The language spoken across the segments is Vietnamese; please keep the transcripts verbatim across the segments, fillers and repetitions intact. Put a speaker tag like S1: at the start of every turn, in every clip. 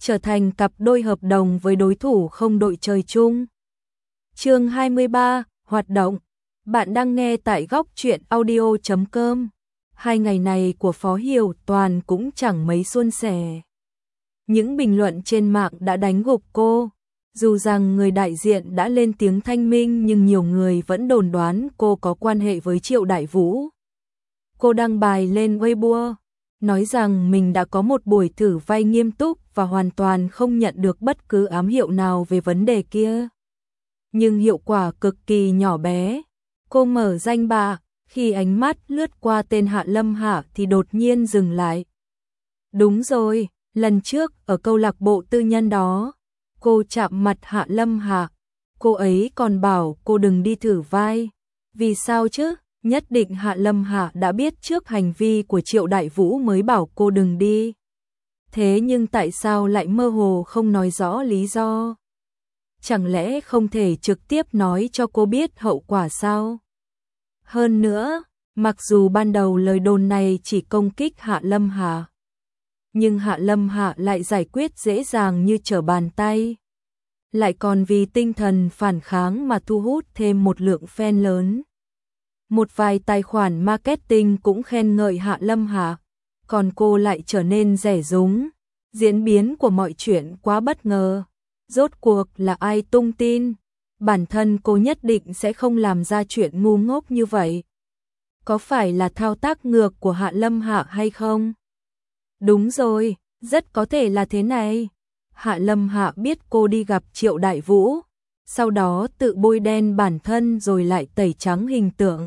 S1: trở thành cặp đôi hợp đồng với đối thủ không đội trời chung. Chương hai mươi ba, hoạt động. Bạn đang nghe tại góc truyện audio chấm com. Hai ngày này của Phó Hiểu Toàn cũng chẳng mấy suôn sẻ. Những bình luận trên mạng đã đánh gục cô. Dù rằng người đại diện đã lên tiếng thanh minh nhưng nhiều người vẫn đồn đoán cô có quan hệ với Triệu Đại Vũ. Cô đăng bài lên Weibo, nói rằng mình đã có một buổi thử vai nghiêm túc và hoàn toàn không nhận được bất cứ ám hiệu nào về vấn đề kia. Nhưng hiệu quả cực kỳ nhỏ bé. Cô mở danh bạ, khi ánh mắt lướt qua tên Hạ Lâm Hạ thì đột nhiên dừng lại. Đúng rồi, lần trước ở câu lạc bộ tư nhân đó, cô chạm mặt Hạ Lâm Hạ, cô ấy còn bảo cô đừng đi thử vai. Vì sao chứ? Nhất định Hạ Lâm Hạ đã biết trước hành vi của Triệu Đại Vũ mới bảo cô đừng đi. Thế nhưng tại sao lại mơ hồ không nói rõ lý do? Chẳng lẽ không thể trực tiếp nói cho cô biết hậu quả sao? Hơn nữa, mặc dù ban đầu lời đồn này chỉ công kích Hạ Lâm Hạ, nhưng Hạ Lâm Hạ lại giải quyết dễ dàng như trở bàn tay. Lại còn vì tinh thần phản kháng mà thu hút thêm một lượng fan lớn. Một vài tài khoản marketing cũng khen ngợi Hạ Lâm Hạ, còn cô lại trở nên rẻ rúng. Diễn biến của mọi chuyện quá bất ngờ. Rốt cuộc là ai tung tin? Bản thân cô nhất định sẽ không làm ra chuyện ngu ngốc như vậy. Có phải là thao tác ngược của Hạ Lâm Hạ hay không? Đúng rồi, rất có thể là thế này. Hạ Lâm Hạ biết cô đi gặp Triệu Đại Vũ, sau đó tự bôi đen bản thân rồi lại tẩy trắng hình tượng,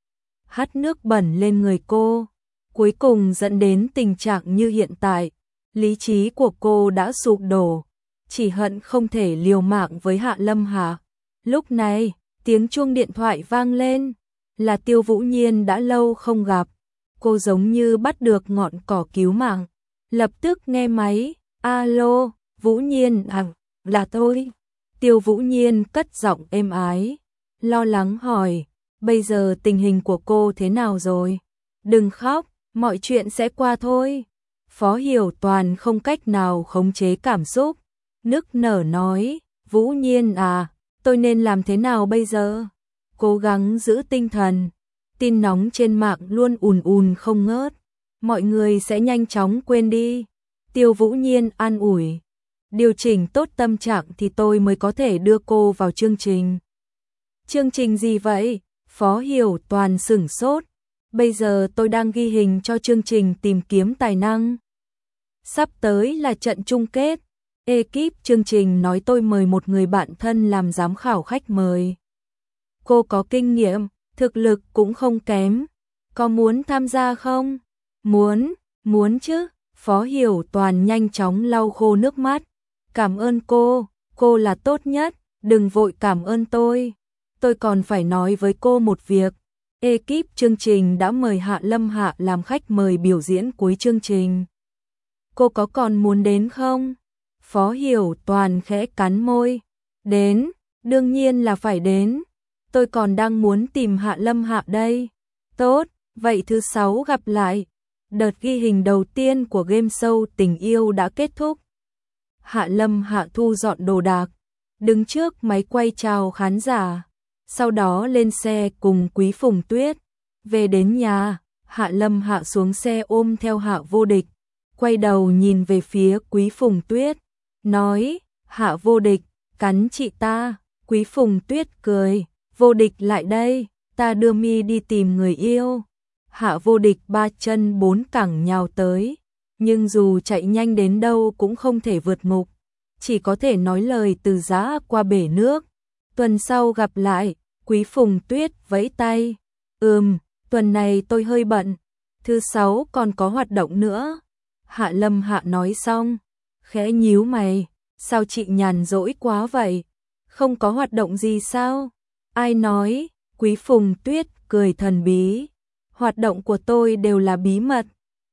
S1: hắt nước bẩn lên người cô, cuối cùng dẫn đến tình trạng như hiện tại. Lý trí của cô đã sụp đổ, chỉ hận không thể liều mạng với Hạ Lâm Hạ. Lúc này, tiếng chuông điện thoại vang lên, là Tiêu Vũ Nhiên đã lâu không gặp. Cô giống như bắt được ngọn cỏ cứu mạng, lập tức nghe máy. Alo, Vũ Nhiên à, là tôi. Tiêu Vũ Nhiên cất giọng êm ái, lo lắng hỏi, bây giờ tình hình của cô thế nào rồi? Đừng khóc, mọi chuyện sẽ qua thôi. Phó Hiểu Toàn không cách nào khống chế cảm xúc, nức nở nói, Vũ Nhiên à, tôi nên làm thế nào bây giờ? Cố gắng giữ tinh thần, tin nóng trên mạng luôn ùn ùn không ngớt, mọi người sẽ nhanh chóng quên đi. Tiêu Vũ Nhiên an ủi, điều chỉnh tốt tâm trạng thì tôi mới có thể đưa cô vào chương trình. Chương trình gì vậy? Phó Hiểu Toàn sửng sốt. Bây giờ tôi đang ghi hình cho chương trình tìm kiếm tài năng. Sắp tới là trận chung kết. Ekip chương trình nói tôi mời một người bạn thân làm giám khảo khách mời. Cô có kinh nghiệm, thực lực cũng không kém. Có muốn tham gia không? Muốn, muốn chứ. Phó Hiểu Toàn nhanh chóng lau khô nước mắt. Cảm ơn cô, cô là tốt nhất, đừng vội cảm ơn tôi. Tôi còn phải nói với cô một việc. Ekip chương trình đã mời Hạ Lâm Hạ làm khách mời biểu diễn cuối chương trình. Cô có còn muốn đến không? Phó Hiểu Toàn khẽ cắn môi. Đến, đương nhiên là phải đến. Tôi còn đang muốn tìm Hạ Lâm Hạ đây. Tốt, vậy thứ sáu gặp lại. Đợt ghi hình đầu tiên của game show Tình Yêu đã kết thúc. Hạ Lâm Hạ thu dọn đồ đạc, đứng trước máy quay chào khán giả. Sau đó lên xe cùng Quý Phùng Tuyết. Về đến nhà, Hạ Lâm Hạ xuống xe ôm theo Hạ Vô Địch. Quay đầu nhìn về phía Quý Phùng Tuyết, nói, Hạ Vô Địch, cắn chị ta. Quý Phùng Tuyết cười, Vô Địch lại đây, ta đưa mi đi tìm người yêu. Hạ Vô Địch ba chân bốn cẳng nhào tới, nhưng dù chạy nhanh đến đâu cũng không thể vượt ngục, chỉ có thể nói lời từ giã qua bể nước. Tuần sau gặp lại. Quý Phùng Tuyết vẫy tay, ừm, tuần này tôi hơi bận, thứ sáu còn có hoạt động nữa. Hạ Lâm Hạ nói xong, khẽ nhíu mày, sao chị nhàn rỗi quá vậy? Không có hoạt động gì sao? Ai nói? Quý Phùng Tuyết cười thần bí, hoạt động của tôi đều là bí mật.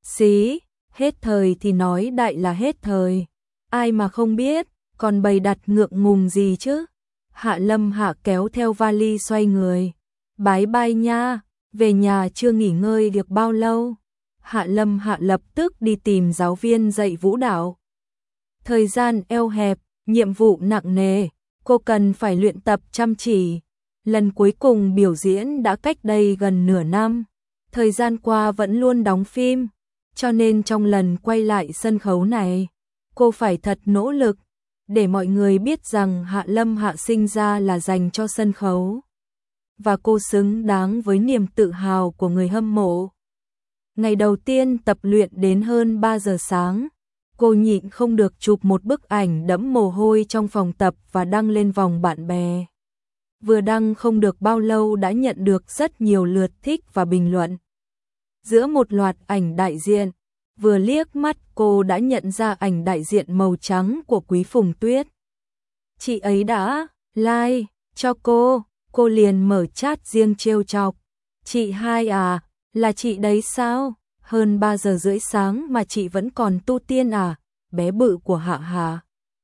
S1: Xí, hết thời thì nói đại là hết thời, ai mà không biết, còn bày đặt ngượng ngùng gì chứ? Hạ Lâm Hạ kéo theo vali xoay người. Bái bai nha, về nhà chưa nghỉ ngơi được bao lâu. Hạ Lâm Hạ lập tức đi tìm giáo viên dạy vũ đạo. Thời gian eo hẹp, nhiệm vụ nặng nề, cô cần phải luyện tập chăm chỉ. Lần cuối cùng biểu diễn đã cách đây gần nửa năm. Thời gian qua vẫn luôn đóng phim, cho nên trong lần quay lại sân khấu này, cô phải thật nỗ lực để mọi người biết rằng Hạ Lâm Hạ sinh ra là dành cho sân khấu. Và cô xứng đáng với niềm tự hào của người hâm mộ. Ngày đầu tiên tập luyện đến hơn ba giờ sáng, cô nhịn không được chụp một bức ảnh đẫm mồ hôi trong phòng tập và đăng lên vòng bạn bè. Vừa đăng không được bao lâu đã nhận được rất nhiều lượt thích và bình luận. Giữa một loạt ảnh đại diện, vừa liếc mắt cô đã nhận ra ảnh đại diện màu trắng của Quý Phùng Tuyết. Chị ấy đã like cho cô, cô liền mở chat riêng trêu chọc. Chị hai à, là chị đấy sao? Hơn ba giờ rưỡi sáng mà chị vẫn còn tu tiên à? Bé bự của Hạ Hà.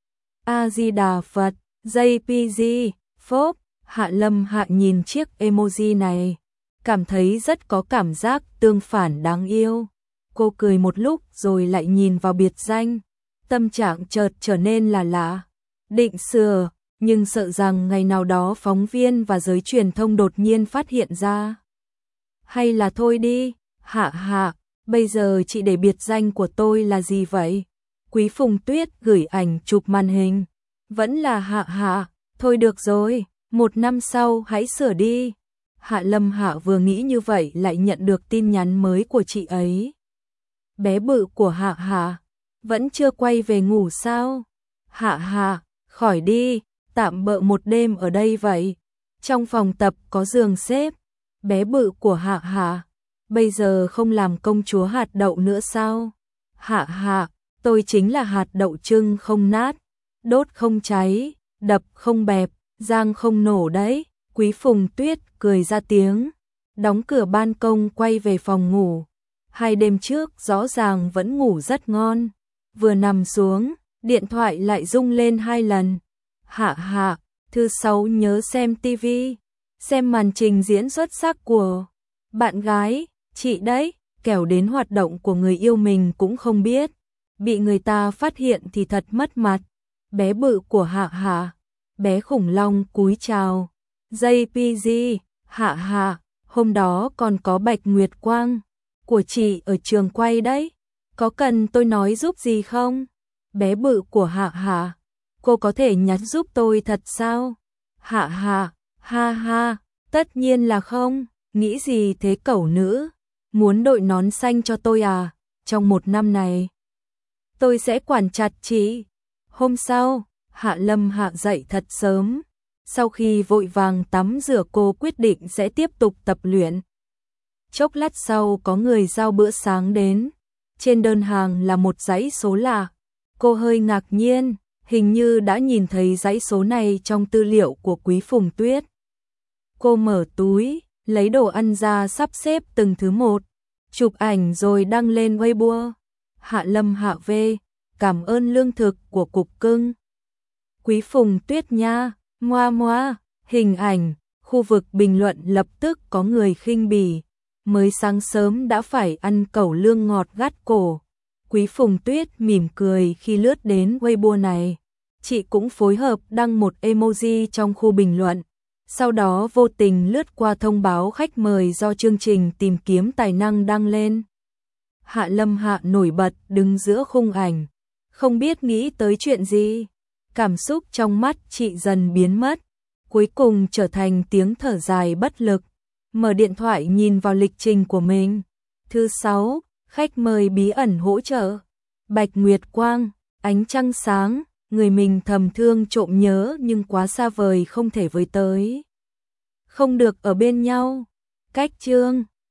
S1: A-di-đà Phật, jay pê giê, phốp. Hạ Lâm Hạ nhìn chiếc emoji này, cảm thấy rất có cảm giác tương phản đáng yêu. Cô cười một lúc rồi lại nhìn vào biệt danh, tâm trạng chợt trở nên là lạ. Định sửa, nhưng sợ rằng ngày nào đó phóng viên và giới truyền thông đột nhiên phát hiện ra. Hay là thôi đi, Hạ Hạ, bây giờ chị để biệt danh của tôi là gì vậy? Quý Phùng Tuyết gửi ảnh chụp màn hình, vẫn là Hạ Hạ, thôi được rồi. Một năm sau hãy sửa đi. Hạ Lâm Hạ vừa nghĩ như vậy lại nhận được tin nhắn mới của chị ấy. Bé bự của Hạ Hạ, vẫn chưa quay về ngủ sao? Hạ Hạ, khỏi đi, tạm bợ một đêm ở đây vậy. Trong phòng tập có giường xếp. Bé bự của Hạ Hạ, bây giờ không làm công chúa hạt đậu nữa sao? Hạ Hạ, tôi chính là hạt đậu trưng không nát, đốt không cháy, đập không bẹp. Giang không nổ đấy. Quý Phùng Tuyết cười ra tiếng, đóng cửa ban công quay về phòng ngủ. Hai đêm trước rõ ràng vẫn ngủ rất ngon. Vừa nằm xuống, điện thoại lại rung lên hai lần. Hạ Hạ, thứ sáu nhớ xem tivi, xem màn trình diễn xuất sắc của bạn gái, chị đấy, kẻo đến hoạt động của người yêu mình cũng không biết. Bị người ta phát hiện thì thật mất mặt. Bé bự của Hạ Hạ. Bé khủng long cúi chào. jay pê giê, Hạ Hạ, hôm đó còn có Bạch Nguyệt Quang của chị ở trường quay đấy. Có cần tôi nói giúp gì không? Bé bự của Hạ Hạ, cô có thể nhắn giúp tôi thật sao? Hạ Hạ, ha ha, tất nhiên là không. Nghĩ gì thế cẩu nữ? Muốn đội nón xanh cho tôi à? Trong một năm này, tôi sẽ quản chặt chị. Hôm sau, Hạ Lâm Hạ dậy thật sớm. Sau khi vội vàng tắm rửa cô quyết định sẽ tiếp tục tập luyện. Chốc lát sau có người giao bữa sáng đến. Trên đơn hàng là một dãy số lạ. Cô hơi ngạc nhiên, hình như đã nhìn thấy dãy số này trong tư liệu của Quý Phùng Tuyết. Cô mở túi, lấy đồ ăn ra sắp xếp từng thứ một. Chụp ảnh rồi đăng lên Weibo. Hạ Lâm Hạ về, cảm ơn lương thực của cục cưng. Quý Phùng Tuyết nha, moa moa, hình ảnh, khu vực bình luận lập tức có người khinh bỉ. Mới sáng sớm đã phải ăn cẩu lương ngọt gắt cổ. Quý Phùng Tuyết mỉm cười khi lướt đến Weibo này. Chị cũng phối hợp đăng một emoji trong khu bình luận. Sau đó vô tình lướt qua thông báo khách mời do chương trình tìm kiếm tài năng đăng lên. Hạ Lâm Hạ nổi bật đứng giữa khung ảnh. Không biết nghĩ tới chuyện gì. Cảm xúc trong mắt chị dần biến mất. Cuối cùng trở thành tiếng thở dài bất lực. Mở điện thoại nhìn vào lịch trình của mình. Thứ sáu, khách mời bí ẩn hỗ trợ. Bạch Nguyệt Quang, ánh trăng sáng, người mình thầm thương trộm nhớ nhưng quá xa vời không thể với tới. Không được ở bên nhau. Cách chương